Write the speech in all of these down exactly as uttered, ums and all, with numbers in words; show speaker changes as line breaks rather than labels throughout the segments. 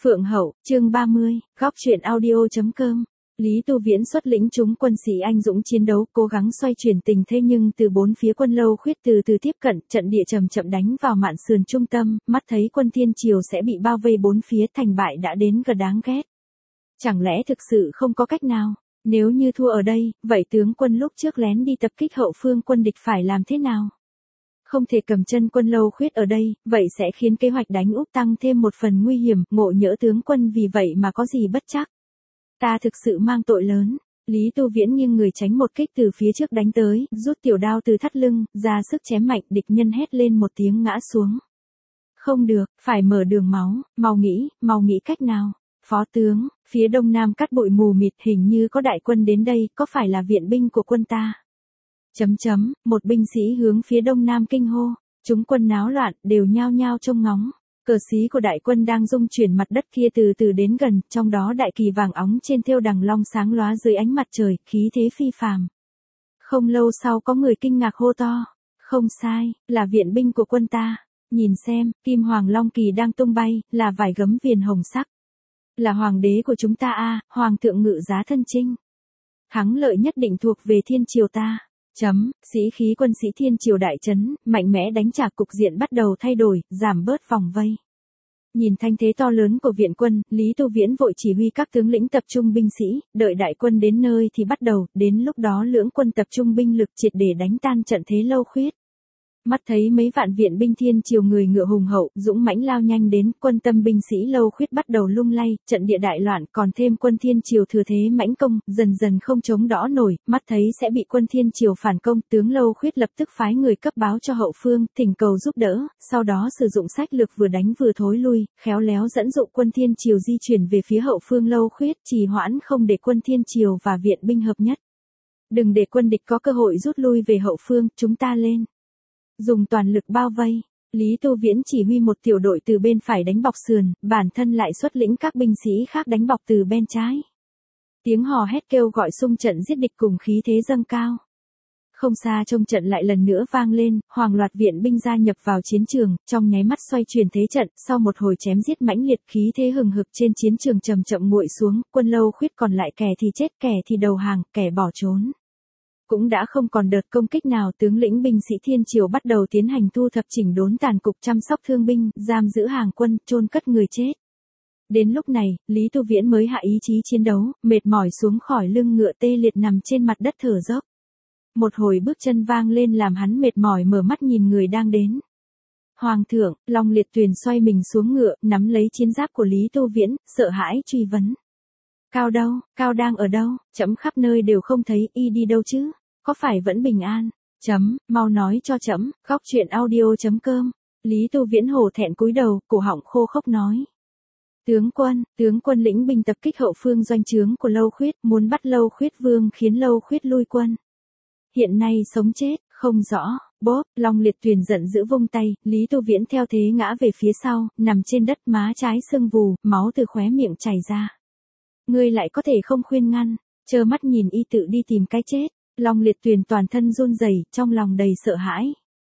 Phượng Hậu, chương ba mươi, góc truyện audio.com. Lý Tu Viễn xuất lĩnh chúng quân sĩ anh dũng chiến đấu, cố gắng xoay chuyển tình thế nhưng từ bốn phía quân Lâu Khuyết từ từ tiếp cận, trận địa chậm chậm đánh vào mạn sườn trung tâm, mắt thấy quân Thiên Triều sẽ bị bao vây bốn phía, thành bại đã đến gần đáng ghét. Chẳng lẽ thực sự không có cách nào? Nếu như thua ở đây, vậy tướng quân lúc trước lén đi tập kích hậu phương quân địch phải làm thế nào? Không thể cầm chân quân Lâu Khuyết ở đây, vậy sẽ khiến kế hoạch đánh úp tăng thêm một phần nguy hiểm, ngộ nhỡ tướng quân vì vậy mà có gì bất trắc. Ta thực sự mang tội lớn. Lý Tu Viễn nghiêng người tránh một kích từ phía trước đánh tới, rút tiểu đao từ thắt lưng, ra sức chém mạnh, địch nhân hét lên một tiếng ngã xuống. Không được, phải mở đường máu, mau nghĩ, mau nghĩ cách nào. Phó tướng, phía đông nam cát bụi mù mịt, hình như có đại quân đến đây, có phải là viện binh của quân ta? Chấm chấm, một binh sĩ hướng phía đông nam kinh hô, chúng quân náo loạn, đều nhao nhao trông ngóng. Cờ xí của đại quân đang rung chuyển, mặt đất kia từ từ đến gần, trong đó đại kỳ vàng óng trên thêu đằng long sáng lóa dưới ánh mặt trời, khí thế phi phàm. Không lâu sau có người kinh ngạc hô to, không sai, là viện binh của quân ta. Nhìn xem, kim hoàng long kỳ đang tung bay, là vài gấm viền hồng sắc. Là hoàng đế của chúng ta a, hoàng thượng ngự giá thân chinh. Thắng lợi nhất định thuộc về Thiên Triều ta. Chấm, sĩ khí quân sĩ Thiên Triều đại trấn, mạnh mẽ đánh trả, cục diện bắt đầu thay đổi, giảm bớt vòng vây. Nhìn thanh thế to lớn của viện quân, Lý Tu Viễn vội chỉ huy các tướng lĩnh tập trung binh sĩ, đợi đại quân đến nơi thì bắt đầu, đến lúc đó lưỡng quân tập trung binh lực triệt để đánh tan trận thế Lâu Khuyết. Mắt thấy mấy vạn viện binh Thiên Triều người ngựa hùng hậu, dũng mãnh lao nhanh đến, quân tâm binh sĩ Lâu Khuyết bắt đầu lung lay, trận địa đại loạn, còn thêm quân Thiên Triều thừa thế mãnh công, dần dần không chống đỡ nổi, mắt thấy sẽ bị quân Thiên Triều phản công, tướng Lâu Khuyết lập tức phái người cấp báo cho hậu phương, thỉnh cầu giúp đỡ, sau đó sử dụng sách lược vừa đánh vừa thối lui, khéo léo dẫn dụ quân Thiên Triều di chuyển về phía hậu phương Lâu Khuyết, trì hoãn không để quân Thiên Triều và viện binh hợp nhất. Đừng để quân địch có cơ hội rút lui về hậu phương, chúng ta lên. Dùng toàn lực bao vây, Lý Tu Viễn chỉ huy một tiểu đội từ bên phải đánh bọc sườn, bản thân lại xuất lĩnh các binh sĩ khác đánh bọc từ bên trái. Tiếng hò hét kêu gọi xung trận giết địch cùng khí thế dâng cao. Không xa trong trận lại lần nữa vang lên, hàng loạt viện binh gia nhập vào chiến trường, trong nháy mắt xoay chuyển thế trận, sau một hồi chém giết mãnh liệt, khí thế hừng hực trên chiến trường chậm chậm nguội xuống, quân Lâu Khuyết còn lại kẻ thì chết, kẻ thì đầu hàng, kẻ bỏ trốn. Cũng đã không còn đợt công kích nào, tướng lĩnh binh sĩ Thiên Triều bắt đầu tiến hành thu thập chỉnh đốn tàn cục, chăm sóc thương binh, giam giữ hàng quân, chôn cất người chết. Đến lúc này, Lý Tu Viễn mới hạ ý chí chiến đấu, mệt mỏi xuống khỏi lưng ngựa tê liệt nằm trên mặt đất thở dốc. Một hồi bước chân vang lên làm hắn mệt mỏi mở mắt nhìn người đang đến. Hoàng thượng, Long Liệt Tuyền xoay mình xuống ngựa, nắm lấy chiến giáp của Lý Tu Viễn, sợ hãi truy vấn. Cao đâu, Cao đang ở đâu, trẫm khắp nơi đều không thấy, y đi đâu chứ, có phải vẫn bình an, chấm, mau nói cho trẫm, góc truyện audio.com, Lý Tu Viễn hổ thẹn cúi đầu, cổ họng khô khốc nói. Tướng quân, tướng quân lĩnh binh tập kích hậu phương doanh trướng của Lâu Khuyết, muốn bắt Lâu Khuyết vương khiến Lâu Khuyết lui quân. Hiện nay sống chết, không rõ, bốp, Long Liệt Tuyền giận dữ vung tay, Lý Tu Viễn theo thế ngã về phía sau, nằm trên đất, má trái sưng vù, máu từ khóe miệng chảy ra. Ngươi lại có thể không khuyên ngăn, trơ mắt nhìn y tự đi tìm cái chết. Long Liệt Tuyền toàn thân run rẩy, trong lòng đầy sợ hãi.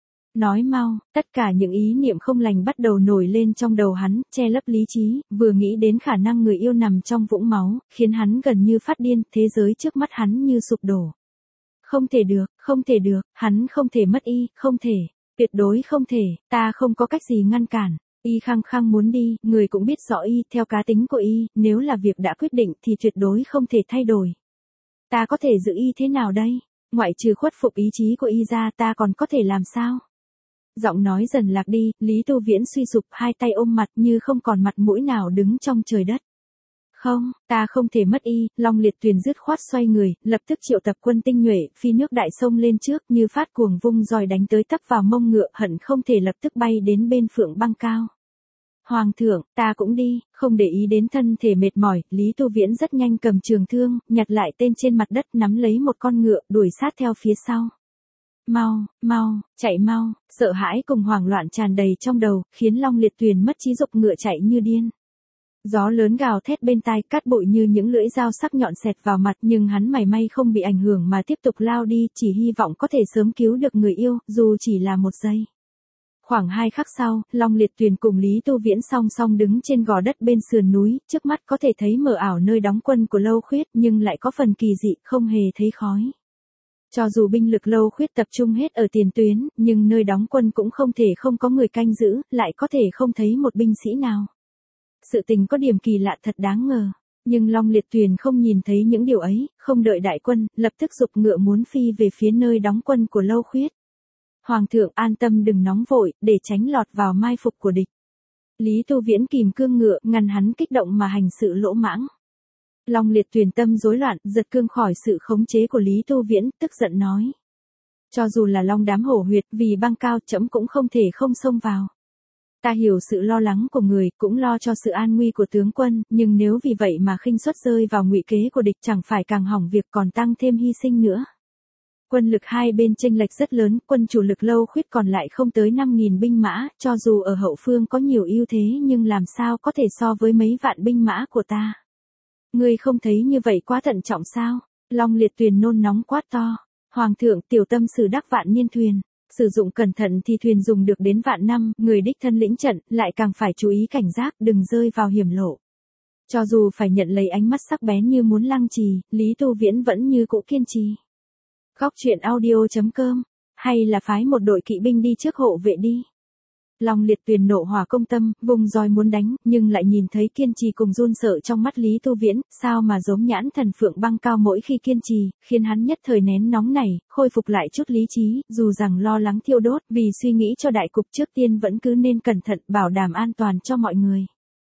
Nói mau, tất cả những ý niệm không lành bắt đầu nổi lên trong đầu hắn, che lấp lý trí, vừa nghĩ đến khả năng người yêu nằm trong vũng máu, khiến hắn gần như phát điên, thế giới trước mắt hắn như sụp đổ. Không thể được, không thể được, hắn không thể mất y, không thể, tuyệt đối không thể, ta không có cách gì ngăn cản. Y khăng khăng muốn đi, người cũng biết rõ y, theo cá tính của y, nếu là việc đã quyết định thì tuyệt đối không thể thay đổi. Ta có thể giữ y thế nào đây? Ngoại trừ khuất phục ý chí của y ra, ta còn có thể làm sao? Giọng nói dần lạc đi, Lý Tu Viễn suy sụp, hai tay ôm mặt như không còn mặt mũi nào đứng trong trời đất. Không, ta không thể mất y, Long Liệt Tuyền dứt khoát xoay người, lập tức triệu tập quân tinh nhuệ, phi nước đại sông lên trước, như phát cuồng vung roi đánh tới tấp vào mông ngựa, hận không thể lập tức bay đến bên Phượng Băng Cao. Hoàng thượng, ta cũng đi, không để ý đến thân thể mệt mỏi, Lý Tu Viễn rất nhanh cầm trường thương, nhặt lại tên trên mặt đất, nắm lấy một con ngựa, đuổi sát theo phía sau. Mau, mau, chạy mau, sợ hãi cùng hoảng loạn tràn đầy trong đầu, khiến Long Liệt Tuyền mất trí dục ngựa chạy như điên. Gió lớn gào thét bên tai, cát bụi như những lưỡi dao sắc nhọn xẹt vào mặt, nhưng hắn mảy may không bị ảnh hưởng mà tiếp tục lao đi, chỉ hy vọng có thể sớm cứu được người yêu, dù chỉ là một giây. Khoảng hai khắc sau, Long Liệt Tuyền cùng Lý Tu Viễn song song đứng trên gò đất bên sườn núi, trước mắt có thể thấy mờ ảo nơi đóng quân của Lâu Khuyết nhưng lại có phần kỳ dị, không hề thấy khói. Cho dù binh lực Lâu Khuyết tập trung hết ở tiền tuyến, nhưng nơi đóng quân cũng không thể không có người canh giữ, lại có thể không thấy một binh sĩ nào. Sự tình có điểm kỳ lạ thật đáng ngờ. Nhưng Long Liệt Tuyền không nhìn thấy những điều ấy, không đợi đại quân, lập tức giục ngựa muốn phi về phía nơi đóng quân của Lâu Khuyết. Hoàng thượng an tâm đừng nóng vội, để tránh lọt vào mai phục của địch. Lý Tu Viễn kìm cương ngựa, ngăn hắn kích động mà hành sự lỗ mãng. Long Liệt Tuyền tâm rối loạn, giật cương khỏi sự khống chế của Lý Tu Viễn, tức giận nói. Cho dù là long đám hổ huyệt, vì băng cao trẫm cũng không thể không xông vào. Ta hiểu sự lo lắng của người, cũng lo cho sự an nguy của tướng quân, nhưng nếu vì vậy mà khinh suất rơi vào ngụy kế của địch chẳng phải càng hỏng việc còn tăng thêm hy sinh nữa. Quân lực hai bên chênh lệch rất lớn, quân chủ lực Lâu Khuyết còn lại không tới năm nghìn binh mã, cho dù ở hậu phương có nhiều ưu thế nhưng làm sao có thể so với mấy vạn binh mã của ta. Ngươi không thấy như vậy quá thận trọng sao? Long Liệt Tuyền nôn nóng quát to. Hoàng thượng, tiểu tâm sử đắc vạn niên thuyền. Sử dụng cẩn thận thì thuyền dùng được đến vạn năm, người đích thân lĩnh trận, lại càng phải chú ý cảnh giác, đừng rơi vào hiểm lộ. Cho dù phải nhận lấy ánh mắt sắc bén như muốn lăng trì, Lý Tu Viễn vẫn như cũ kiên trì. Góc truyện audio chấm com, hay là phái một đội kỵ binh đi trước hộ vệ đi. Long Liệt Tuyền nộ hỏa công tâm, vùng roi muốn đánh, nhưng lại nhìn thấy kiên trì cùng run sợ trong mắt Lý Tu Viễn, sao mà giống nhãn thần phượng băng cao mỗi khi kiên trì, khiến hắn nhất thời nén nóng này, khôi phục lại chút lý trí, dù rằng lo lắng thiêu đốt, vì suy nghĩ cho đại cục trước tiên vẫn cứ nên cẩn thận, bảo đảm an toàn cho mọi người.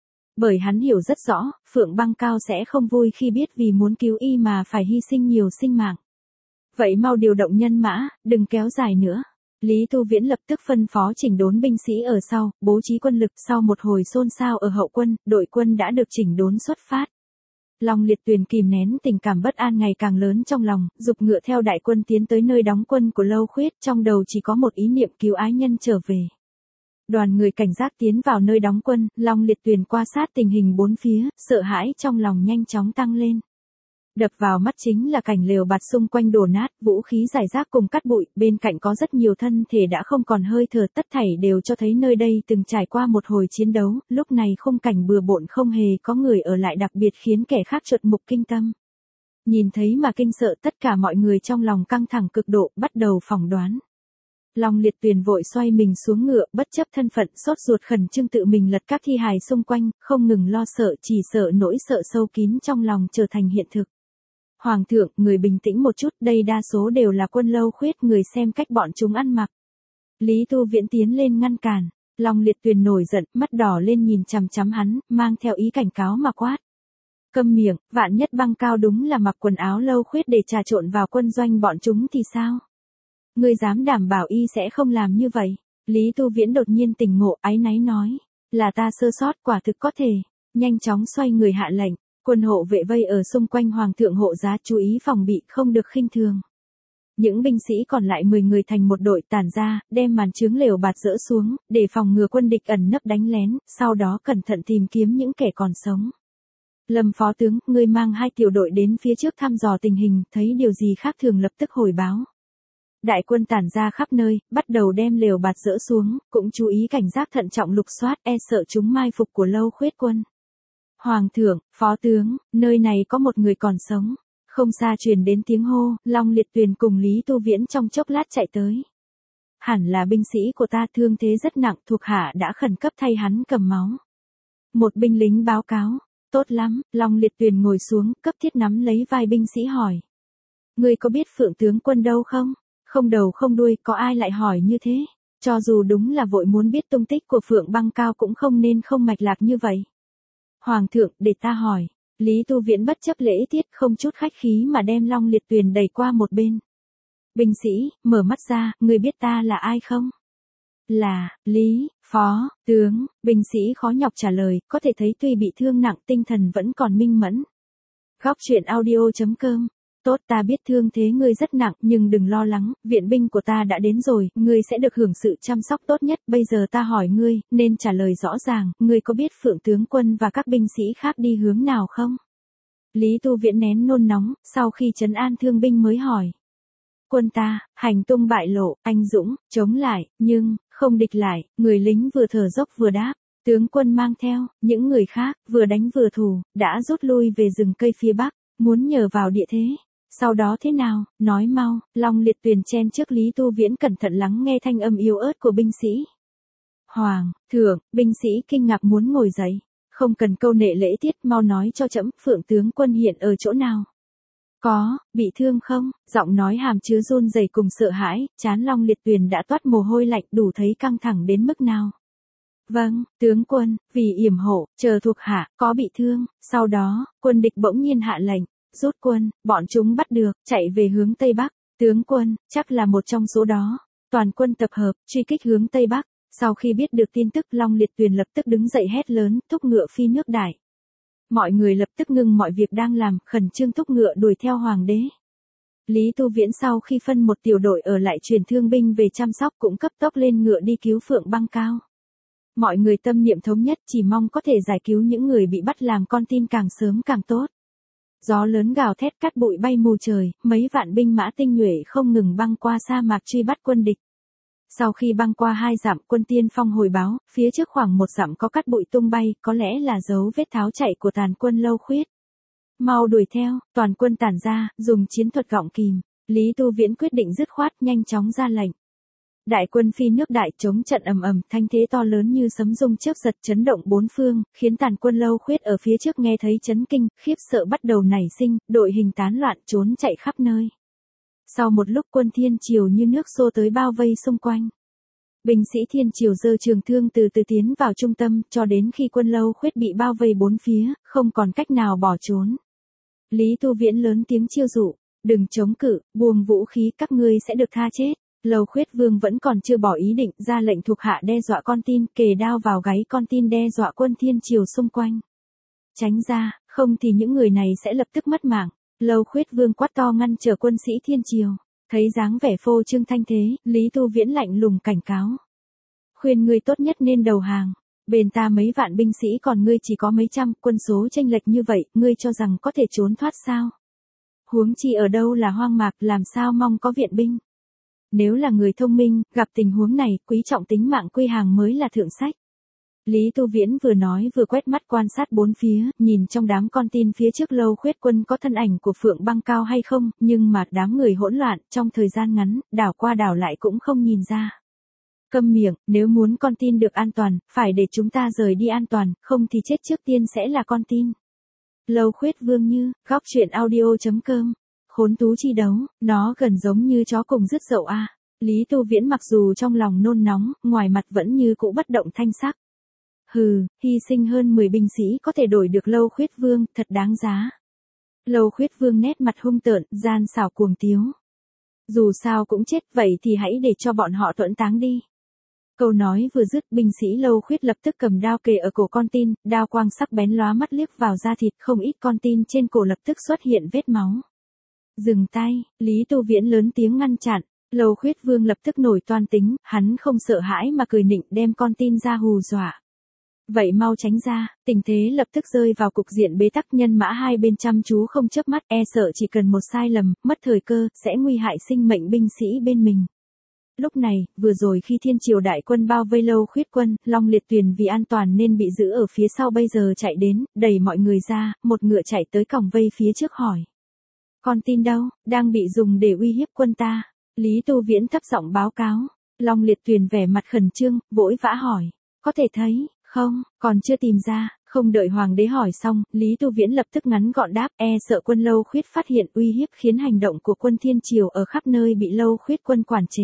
Bởi hắn hiểu rất rõ, phượng băng cao sẽ không vui khi biết vì muốn cứu y mà phải hy sinh nhiều sinh mạng. Vậy mau điều động nhân mã, đừng kéo dài nữa. Lý Tu Viễn lập tức phân phó chỉnh đốn binh sĩ ở sau, bố trí quân lực. Sau một hồi xôn xao ở hậu quân, đội quân đã được chỉnh đốn xuất phát. Long Liệt Tuyền kìm nén tình cảm bất an ngày càng lớn trong lòng, giục ngựa theo đại quân tiến tới nơi đóng quân của Lâu Khuyết, trong đầu chỉ có một ý niệm cứu ái nhân trở về. Đoàn người cảnh giác tiến vào nơi đóng quân, Long Liệt Tuyền quan sát tình hình bốn phía, sợ hãi trong lòng nhanh chóng tăng lên. Đập vào mắt chính là cảnh lều bạt xung quanh đổ nát, vũ khí rải rác cùng cát bụi, bên cạnh có rất nhiều thân thể đã không còn hơi thở, tất thảy đều cho thấy nơi đây từng trải qua một hồi chiến đấu, lúc này khung cảnh bừa bộn không hề có người ở lại, đặc biệt khiến kẻ khác chợt mục kinh tâm. Nhìn thấy mà kinh sợ, tất cả mọi người trong lòng căng thẳng cực độ, bắt đầu phỏng đoán. Long Liệt Tuyền vội xoay mình xuống ngựa, bất chấp thân phận, sốt ruột khẩn trương tự mình lật các thi hài xung quanh, không ngừng lo sợ, chỉ sợ nỗi sợ sâu kín trong lòng trở thành hiện thực. Hoàng thượng, người bình tĩnh một chút, đây đa số đều là quân Lâu Khuyết, người xem cách bọn chúng ăn mặc. Lý Tu Viễn tiến lên ngăn cản, Long Liệt Tuyền nổi giận, mắt đỏ lên nhìn chằm chằm hắn, mang theo ý cảnh cáo mà quát. Câm miệng, vạn nhất băng cao đúng là mặc quần áo Lâu Khuyết để trà trộn vào quân doanh bọn chúng thì sao? Ngươi dám đảm bảo y sẽ không làm như vậy? Lý Tu Viễn đột nhiên tỉnh ngộ, áy náy nói, là ta sơ sót, quả thực có thể. Nhanh chóng xoay người hạ lệnh. Quân hộ vệ vây ở xung quanh hoàng thượng hộ giá, chú ý phòng bị, không được khinh thường. Những binh sĩ còn lại mười người thành một đội tản ra, đem màn chướng lều bạt dỡ xuống, để phòng ngừa quân địch ẩn nấp đánh lén, sau đó cẩn thận tìm kiếm những kẻ còn sống. Lâm phó tướng, ngươi mang hai tiểu đội đến phía trước thăm dò tình hình, thấy điều gì khác thường lập tức hồi báo. Đại quân tản ra khắp nơi, bắt đầu đem lều bạt dỡ xuống, cũng chú ý cảnh giác thận trọng lục soát, e sợ chúng mai phục của Lâu Khuyết quân. Hoàng thượng, phó tướng, nơi này có một người còn sống. Không xa truyền đến tiếng hô, Long Liệt Tuyền cùng Lý Tu Viễn trong chốc lát chạy tới. Hẳn là binh sĩ của ta, thương thế rất nặng, thuộc hạ đã khẩn cấp thay hắn cầm máu. Một binh lính báo cáo, tốt lắm, Long Liệt Tuyền ngồi xuống, cấp thiết nắm lấy vai binh sĩ hỏi. Ngươi có biết Phượng tướng quân đâu không? Không đầu không đuôi, có ai lại hỏi như thế? Cho dù đúng là vội muốn biết tung tích của Phượng băng cao cũng không nên không mạch lạc như vậy. Hoàng thượng, để ta hỏi. Lý Tu Viễn bất chấp lễ tiết, không chút khách khí mà đem Long Liệt Tuyền đẩy qua một bên. Binh sĩ, mở mắt ra, người biết ta là ai không? Là, Lý, phó, tướng, binh sĩ khó nhọc trả lời, có thể thấy tuy bị thương nặng tinh thần vẫn còn minh mẫn. Góc truyện audio chấm com. Tốt, ta biết thương thế ngươi rất nặng, nhưng đừng lo lắng, viện binh của ta đã đến rồi, ngươi sẽ được hưởng sự chăm sóc tốt nhất. Bây giờ ta hỏi ngươi, nên trả lời rõ ràng, ngươi có biết Phượng tướng quân và các binh sĩ khác đi hướng nào không? Lý Tu Viễn nén nôn nóng, sau khi trấn an thương binh mới hỏi. Quân ta, hành tung bại lộ, anh dũng, chống lại, nhưng, Không địch lại, người lính vừa thở dốc vừa đáp. Tướng quân mang theo, những người khác, vừa đánh vừa thủ, đã rút lui về rừng cây phía bắc, muốn nhờ vào địa thế. Sau đó thế nào, nói mau, Long Liệt Tuyền chen trước Lý Tu Viễn cẩn thận lắng nghe thanh âm yếu ớt của binh sĩ. Hoàng, thượng, binh sĩ kinh ngạc muốn ngồi dậy. Không cần câu nệ lễ tiết, mau nói cho trẫm, Phượng tướng quân hiện ở chỗ nào. Có, bị thương không? Giọng nói hàm chứa run rẩy cùng sợ hãi, trán Long Liệt Tuyền đã toát mồ hôi lạnh đủ thấy căng thẳng đến mức nào. Vâng, tướng quân, vì yểm hộ, chờ thuộc hạ, có bị thương. Sau đó, quân địch bỗng nhiên hạ lệnh, rút quân, bọn chúng bắt được, chạy về hướng Tây Bắc. Tướng quân, chắc là một trong số đó. Toàn quân tập hợp, truy kích hướng Tây Bắc. Sau khi biết được tin tức, Long Liệt Tuyền lập tức đứng dậy hét lớn, thúc ngựa phi nước đại. Mọi người lập tức ngừng mọi việc đang làm, khẩn trương thúc ngựa đuổi theo hoàng đế. Lý Tu Viễn sau khi phân một tiểu đội ở lại truyền thương binh về chăm sóc cũng cấp tốc lên ngựa đi cứu Phượng Băng Cao. Mọi người tâm niệm thống nhất chỉ mong có thể giải cứu những người bị bắt làm con tin càng sớm càng tốt. Gió lớn gào thét cát bụi bay mù trời, mấy vạn binh mã tinh nhuệ không ngừng băng qua sa mạc truy bắt quân địch. Sau khi băng qua hai dặm, quân tiên phong hồi báo, phía trước khoảng một dặm có cát bụi tung bay, có lẽ là dấu vết tháo chạy của tàn quân Lâu Khuyết. Mau đuổi theo, toàn quân tản ra, dùng chiến thuật gọng kìm. Lý Tu Viễn quyết định dứt khoát nhanh chóng ra lệnh. Đại quân phi nước đại chống trận ầm ầm, thanh thế to lớn như sấm rung chớp giật chấn động bốn phương, khiến tàn quân Lâu Khuyết ở phía trước nghe thấy chấn kinh, khiếp sợ bắt đầu nảy sinh, đội hình tán loạn trốn chạy khắp nơi. Sau một lúc quân Thiên Triều như nước xô tới bao vây xung quanh. Binh sĩ Thiên Triều giơ trường thương từ từ tiến vào trung tâm, cho đến khi quân Lâu Khuyết bị bao vây bốn phía, không còn cách nào bỏ trốn. Lý Tu Viễn lớn tiếng chiêu dụ, đừng chống cự, buông vũ khí, các ngươi sẽ được tha chết. Lâu Khuyết Vương vẫn còn chưa bỏ ý định, ra lệnh thuộc hạ đe dọa con tin, kề đao vào gáy con tin đe dọa quân Thiên Triều xung quanh. Tránh ra, không thì những người này sẽ lập tức mất mạng. Lâu Khuyết Vương quát to ngăn trở quân sĩ Thiên Triều. Thấy dáng vẻ phô trương thanh thế, Lý Tu Viễn lạnh lùng cảnh cáo. Khuyên ngươi tốt nhất nên đầu hàng. Bên ta mấy vạn binh sĩ còn ngươi chỉ có mấy trăm, quân số chênh lệch như vậy, ngươi cho rằng có thể trốn thoát sao? Huống chi ở đâu là hoang mạc, làm sao mong có viện binh? Nếu là người thông minh, gặp tình huống này, quý trọng tính mạng quy hàng mới là thượng sách. Lý Tu Viễn vừa nói vừa quét mắt quan sát bốn phía, nhìn trong đám con tin phía trước Lâu Khuyết quân có thân ảnh của Phượng Băng Cao hay không, nhưng mà đám người hỗn loạn, trong thời gian ngắn, đảo qua đảo lại cũng không nhìn ra. Câm miệng, nếu muốn con tin được an toàn, phải để chúng ta rời đi an toàn, không thì chết trước tiên sẽ là con tin. Lâu Khuyết Vương Như, góc truyện audio chấm com. Khốn tú chi đấu, nó gần giống như chó cùng rứt dậu a. À. Lý Tu Viễn mặc dù trong lòng nôn nóng, ngoài mặt vẫn như cũ bất động thanh sắc. Hừ, hy sinh hơn mười binh sĩ có thể đổi được Lâu Khuyết Vương, thật đáng giá. Lâu Khuyết Vương nét mặt hung tợn, gian xảo cuồng tiếu. Dù sao cũng chết, vậy thì hãy để cho bọn họ tuẫn táng đi. Câu nói vừa dứt, binh sĩ Lâu Khuyết lập tức cầm đao kề ở cổ con tin, đao quang sắc bén lóa mắt liếc vào da thịt, không ít con tin trên cổ lập tức xuất hiện vết máu. Dừng tay, Lý Tu Viễn lớn tiếng ngăn chặn. Lâu Khuyết Vương lập tức nổi toan tính, hắn không sợ hãi mà cười nịnh đem con tin ra hù dọa. Vậy mau tránh ra, tình thế lập tức rơi vào cục diện bế tắc, nhân mã hai bên chăm chú không chớp mắt, e sợ chỉ cần một sai lầm, mất thời cơ, sẽ nguy hại sinh mệnh binh sĩ bên mình. Lúc này, vừa rồi khi Thiên Triều đại quân bao vây Lâu Khuyết quân, Long Liệt Tuyền vì an toàn nên bị giữ ở phía sau, bây giờ chạy đến, đẩy mọi người ra, một ngựa chạy tới còng vây phía trước hỏi. Con tin đâu, đang bị dùng để uy hiếp quân ta. Lý Tu Viễn thấp giọng báo cáo. Long Liệt Tuyền vẻ mặt khẩn trương, vội vã hỏi. Có thể thấy, không, còn chưa tìm ra. Không đợi hoàng đế hỏi xong, Lý Tu Viễn lập tức ngắn gọn đáp, e sợ quân Lâu Khuyết phát hiện uy hiếp khiến hành động của quân Thiên Triều ở khắp nơi bị Lâu Khuyết quân quản chế.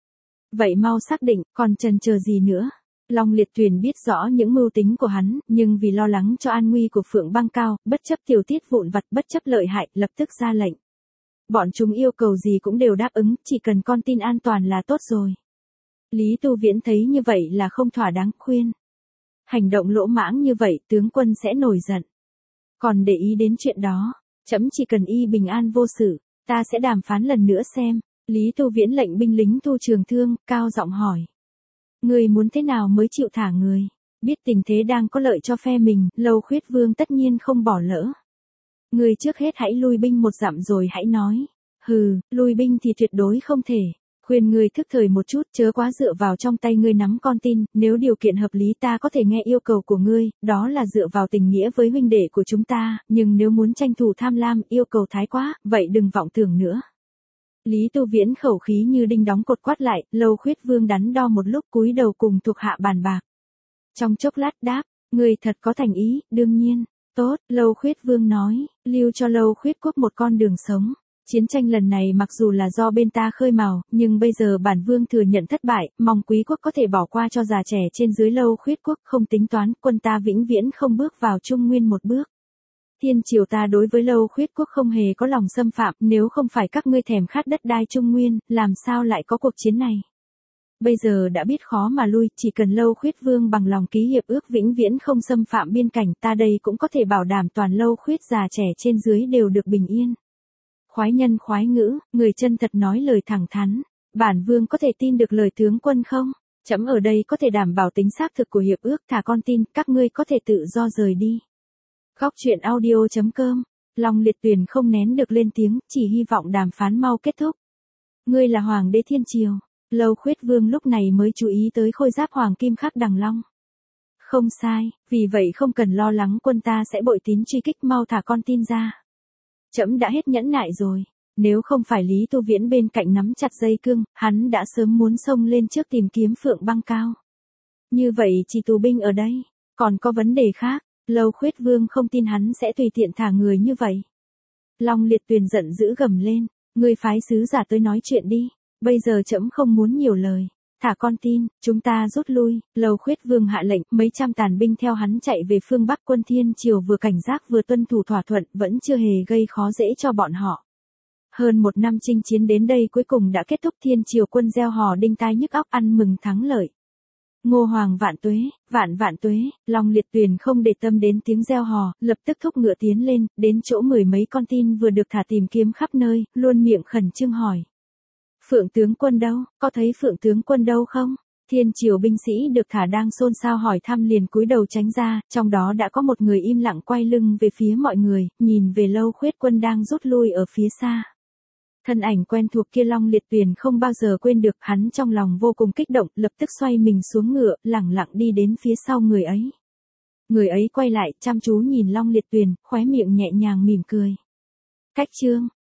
Vậy mau xác định, còn chần chờ gì nữa. Long Liệt Tuyền biết rõ những mưu tính của hắn, nhưng vì lo lắng cho an nguy của Phượng Băng Cao, bất chấp tiểu tiết vụn vặt, bất chấp lợi hại, lập tức ra lệnh. Bọn chúng yêu cầu gì cũng đều đáp ứng, chỉ cần con tin an toàn là tốt rồi. Lý Tu Viễn thấy như vậy là không thỏa đáng, khuyên. Hành động lỗ mãng như vậy, tướng quân sẽ nổi giận. Còn để ý đến chuyện đó, trẫm chỉ cần y bình an vô sự, ta sẽ đàm phán lần nữa xem. Lý Tu Viễn lệnh binh lính thu trường thương, cao giọng hỏi. Người muốn thế nào mới chịu thả người? Biết tình thế đang có lợi cho phe mình, Lâu Khuyết Vương tất nhiên không bỏ lỡ. Người trước hết hãy lui binh một dặm rồi hãy nói. Hừ, lui binh thì tuyệt đối không thể. Khuyên ngươi thức thời một chút, chớ quá dựa vào trong tay ngươi nắm con tin, nếu điều kiện hợp lý ta có thể nghe yêu cầu của ngươi, đó là dựa vào tình nghĩa với huynh đệ của chúng ta, nhưng nếu muốn tranh thủ tham lam, yêu cầu thái quá, vậy đừng vọng tưởng nữa. Lý Tu Viễn khẩu khí như đinh đóng cột quát lại, Lâu Khuyết Vương đắn đo một lúc cúi đầu cùng thuộc hạ bàn bạc. Trong chốc lát đáp, ngươi thật có thành ý, đương nhiên. Tốt, Lâu Khuyết Vương nói, lưu cho Lâu Khuyết Quốc một con đường sống. Chiến tranh lần này mặc dù là do bên ta khơi mào, nhưng bây giờ bản vương thừa nhận thất bại, mong quý quốc có thể bỏ qua cho già trẻ trên dưới Lâu Khuyết Quốc, không tính toán, quân ta vĩnh viễn không bước vào Trung Nguyên một bước. Thiên triều ta đối với Lâu Khuyết Quốc không hề có lòng xâm phạm, nếu không phải các ngươi thèm khát đất đai Trung Nguyên, làm sao lại có cuộc chiến này. Bây giờ đã biết khó mà lui, chỉ cần Lâu Khuyết Vương bằng lòng ký hiệp ước vĩnh viễn không xâm phạm biên cảnh, ta đây cũng có thể bảo đảm toàn Lâu Khuyết già trẻ trên dưới đều được bình yên. Khoái nhân khoái ngữ, người chân thật nói lời thẳng thắn. Bản vương có thể tin được lời tướng quân không? Trẫm ở đây có thể đảm bảo tính xác thực của hiệp ước, thả con tin, các ngươi có thể tự do rời đi. Góc truyện audio chấm com. Long Liệt Tuyền không nén được lên tiếng, chỉ hy vọng đàm phán mau kết thúc. Ngươi là hoàng đế thiên triều. Lâu Khuyết Vương lúc này mới chú ý tới khôi giáp hoàng kim khắc đằng long. Không sai, vì vậy không cần lo lắng quân ta sẽ bội tín truy kích, mau thả con tin ra. Trẫm đã hết nhẫn nại rồi, nếu không phải Lý Tu Viễn bên cạnh nắm chặt dây cương, hắn đã sớm muốn xông lên trước tìm kiếm Phượng Băng Cao. Như vậy chỉ tù binh ở đây, còn có vấn đề khác, Lâu Khuyết Vương không tin hắn sẽ tùy tiện thả người như vậy. Long Liệt Tuyền giận dữ gầm lên, ngươi phái sứ giả tới nói chuyện đi, bây giờ trẫm không muốn nhiều lời. Thả con tin, chúng ta rút lui. Lâu Khuyết Vương hạ lệnh, mấy trăm tàn binh theo hắn chạy về phương Bắc. Quân Thiên Triều vừa cảnh giác vừa tuân thủ thỏa thuận, vẫn chưa hề gây khó dễ cho bọn họ. Hơn một năm chinh chiến đến đây cuối cùng đã kết thúc. Thiên Triều quân reo hò đinh tai nhức óc ăn mừng thắng lợi. Ngô Hoàng vạn tuế, vạn vạn tuế. Long Liệt Tuyền không để tâm đến tiếng reo hò, lập tức thúc ngựa tiến lên, đến chỗ mười mấy con tin vừa được thả tìm kiếm khắp nơi, luôn miệng khẩn trương hỏi. Phượng tướng quân đâu, có thấy Phượng tướng quân đâu không? Thiên triều binh sĩ được thả đang xôn xao hỏi thăm liền cúi đầu tránh ra, trong đó đã có một người im lặng quay lưng về phía mọi người, nhìn về Lâu Khuyết quân đang rút lui ở phía xa. Thân ảnh quen thuộc kia Long Liệt Tuyền không bao giờ quên được, hắn trong lòng vô cùng kích động, lập tức xoay mình xuống ngựa, lẳng lặng đi đến phía sau người ấy. Người ấy quay lại, chăm chú nhìn Long Liệt Tuyền, khóe miệng nhẹ nhàng mỉm cười. Cách chương